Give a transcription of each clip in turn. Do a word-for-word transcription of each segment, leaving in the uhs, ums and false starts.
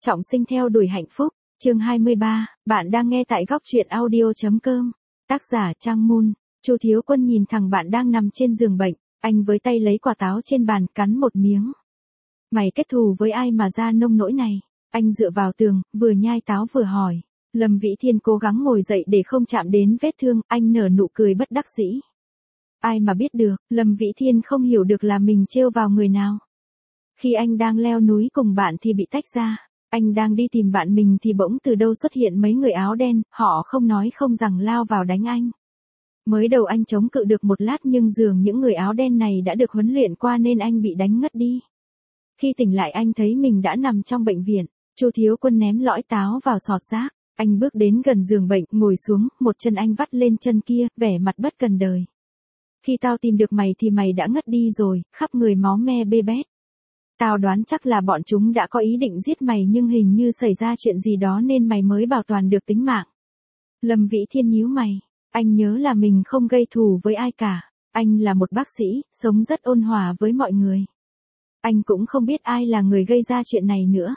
Trọng sinh theo đuổi hạnh phúc, chương hai mươi ba, bạn đang nghe tại góc truyện audio.com. Tác giả Trang Mun. Chu Thiếu Quân nhìn thằng bạn đang nằm trên giường bệnh, anh với tay lấy quả táo trên bàn cắn một miếng. Mày kết thù với ai mà ra nông nỗi này? Anh dựa vào tường, vừa nhai táo vừa hỏi. Lâm Vĩ Thiên cố gắng ngồi dậy để không chạm đến vết thương, anh nở nụ cười bất đắc dĩ. Ai mà biết được, Lâm Vĩ Thiên không hiểu được là mình trêu vào người nào. Khi anh đang leo núi cùng bạn thì bị tách ra. Anh đang đi tìm bạn mình thì bỗng từ đâu xuất hiện mấy người áo đen, họ không nói không rằng lao vào đánh anh. Mới đầu anh chống cự được một lát nhưng dường những người áo đen này đã được huấn luyện qua nên anh bị đánh ngất đi. Khi tỉnh lại anh thấy mình đã nằm trong bệnh viện. Chu Thiếu Quân ném lõi táo vào sọt rác. Anh bước đến gần giường bệnh, ngồi xuống, một chân anh vắt lên chân kia, vẻ mặt bất cần đời. Khi tao tìm được mày thì mày đã ngất đi rồi, khắp người máu me bê bết. Tao đoán chắc là bọn chúng đã có ý định giết mày nhưng hình như xảy ra chuyện gì đó nên mày mới bảo toàn được tính mạng. Lâm Vĩ Thiên nhíu mày, anh nhớ là mình không gây thù với ai cả, anh là một bác sĩ, sống rất ôn hòa với mọi người. Anh cũng không biết ai là người gây ra chuyện này nữa.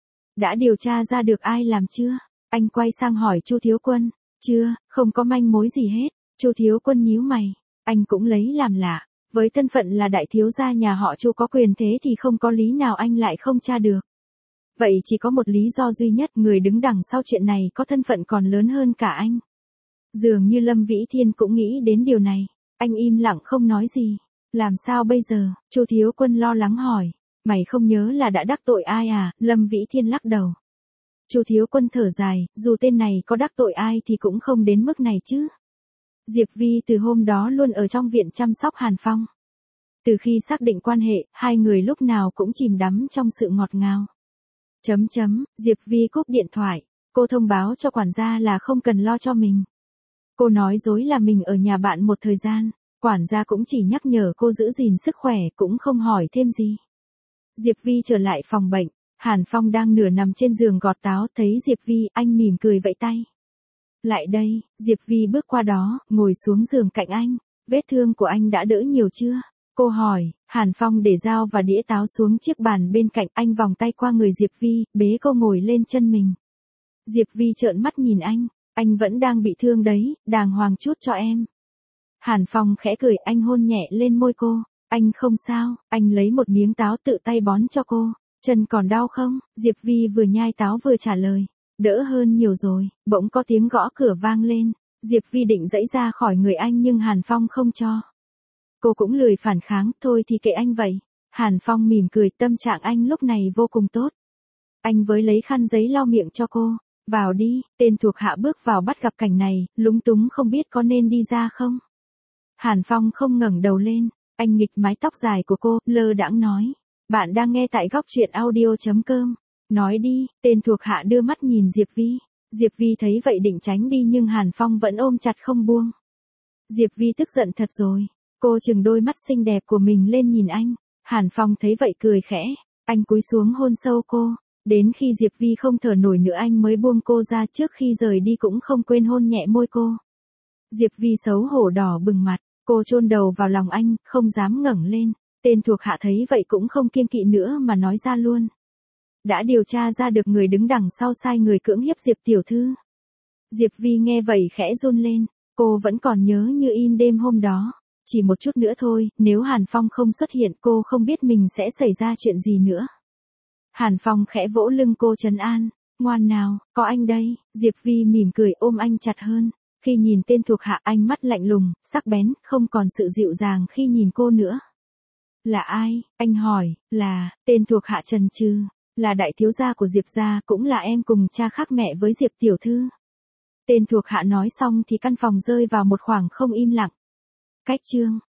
Đã điều tra ra được ai làm chưa? Anh quay sang hỏi Chu Thiếu Quân, chưa, không có manh mối gì hết. Chu Thiếu Quân nhíu mày, anh cũng lấy làm lạ. Với thân phận là đại thiếu gia nhà họ Chu có quyền thế thì không có lý nào anh lại không tra được. Vậy chỉ có một lý do duy nhất, người đứng đằng sau chuyện này có thân phận còn lớn hơn cả anh. Dường như Lâm Vĩ Thiên cũng nghĩ đến điều này, anh im lặng không nói gì. Làm sao bây giờ? Chu Thiếu Quân lo lắng hỏi. Mày không nhớ là đã đắc tội ai à? Lâm Vĩ Thiên lắc đầu. Chu Thiếu Quân thở dài, dù tên này có đắc tội ai thì cũng không đến mức này chứ. Diệp Vi từ hôm đó luôn ở trong viện chăm sóc Hàn Phong. Từ khi xác định quan hệ, hai người lúc nào cũng chìm đắm trong sự ngọt ngào. Chấm chấm, Diệp Vi cúp điện thoại, cô thông báo cho quản gia là không cần lo cho mình. Cô nói dối là mình ở nhà bạn một thời gian, quản gia cũng chỉ nhắc nhở cô giữ gìn sức khỏe cũng không hỏi thêm gì. Diệp Vi trở lại phòng bệnh, Hàn Phong đang nửa nằm trên giường gọt táo, thấy Diệp Vi, anh mỉm cười vẫy tay. Lại đây, Diệp Vi bước qua đó, ngồi xuống giường cạnh anh. Vết thương của anh đã đỡ nhiều chưa? Cô hỏi. Hàn Phong để dao và đĩa táo xuống chiếc bàn bên cạnh, anh vòng tay qua người Diệp Vi, bế cô ngồi lên chân mình. Diệp Vi trợn mắt nhìn anh, anh vẫn đang bị thương đấy, đàng hoàng chút cho em. Hàn Phong khẽ cười, anh hôn nhẹ lên môi cô. Anh không sao, anh lấy một miếng táo tự tay bón cho cô. Chân còn đau không? Diệp Vi vừa nhai táo vừa trả lời. Đỡ hơn nhiều rồi. Bỗng có tiếng gõ cửa vang lên. Diệp Vi định giãy ra khỏi người anh nhưng Hàn Phong không cho. Cô cũng lười phản kháng, thôi thì kệ anh vậy. Hàn Phong mỉm cười, tâm trạng anh lúc này vô cùng tốt. Anh với lấy khăn giấy lau miệng cho cô. Vào đi. Tên thuộc hạ bước vào bắt gặp cảnh này, lúng túng không biết có nên đi ra không. Hàn Phong không ngẩng đầu lên. Anh nghịch mái tóc dài của cô, lơ đãng nói. Bạn đang nghe tại góc truyện audio.com. Nói đi. Tên thuộc hạ đưa mắt nhìn Diệp Vi. Diệp Vi thấy vậy định tránh đi nhưng Hàn Phong vẫn ôm chặt không buông. Diệp Vi tức giận thật rồi. Cô trừng đôi mắt xinh đẹp của mình lên nhìn anh. Hàn Phong thấy vậy cười khẽ. Anh cúi xuống hôn sâu cô. Đến khi Diệp Vi không thở nổi nữa anh mới buông cô ra, trước khi rời đi cũng không quên hôn nhẹ môi cô. Diệp Vi xấu hổ đỏ bừng mặt. Cô chôn đầu vào lòng anh, không dám ngẩng lên. Tên thuộc hạ thấy vậy cũng không kiêng kỵ nữa mà nói ra luôn. Đã điều tra ra được người đứng đằng sau sai người cưỡng hiếp Diệp tiểu thư. Diệp Vi nghe vậy khẽ run lên, cô vẫn còn nhớ như in đêm hôm đó. Chỉ một chút nữa thôi, nếu Hàn Phong không xuất hiện cô không biết mình sẽ xảy ra chuyện gì nữa. Hàn Phong khẽ vỗ lưng cô trấn an, ngoan nào, có anh đây. Diệp Vi mỉm cười ôm anh chặt hơn. Khi nhìn tên thuộc hạ ánh mắt lạnh lùng, sắc bén, không còn sự dịu dàng khi nhìn cô nữa. Là ai? Anh hỏi. Là, tên thuộc hạ chần chừ. Là đại thiếu gia của Diệp gia, cũng là em cùng cha khác mẹ với Diệp tiểu thư. Tên thuộc hạ nói xong thì căn phòng rơi vào một khoảng không im lặng. Cách chương.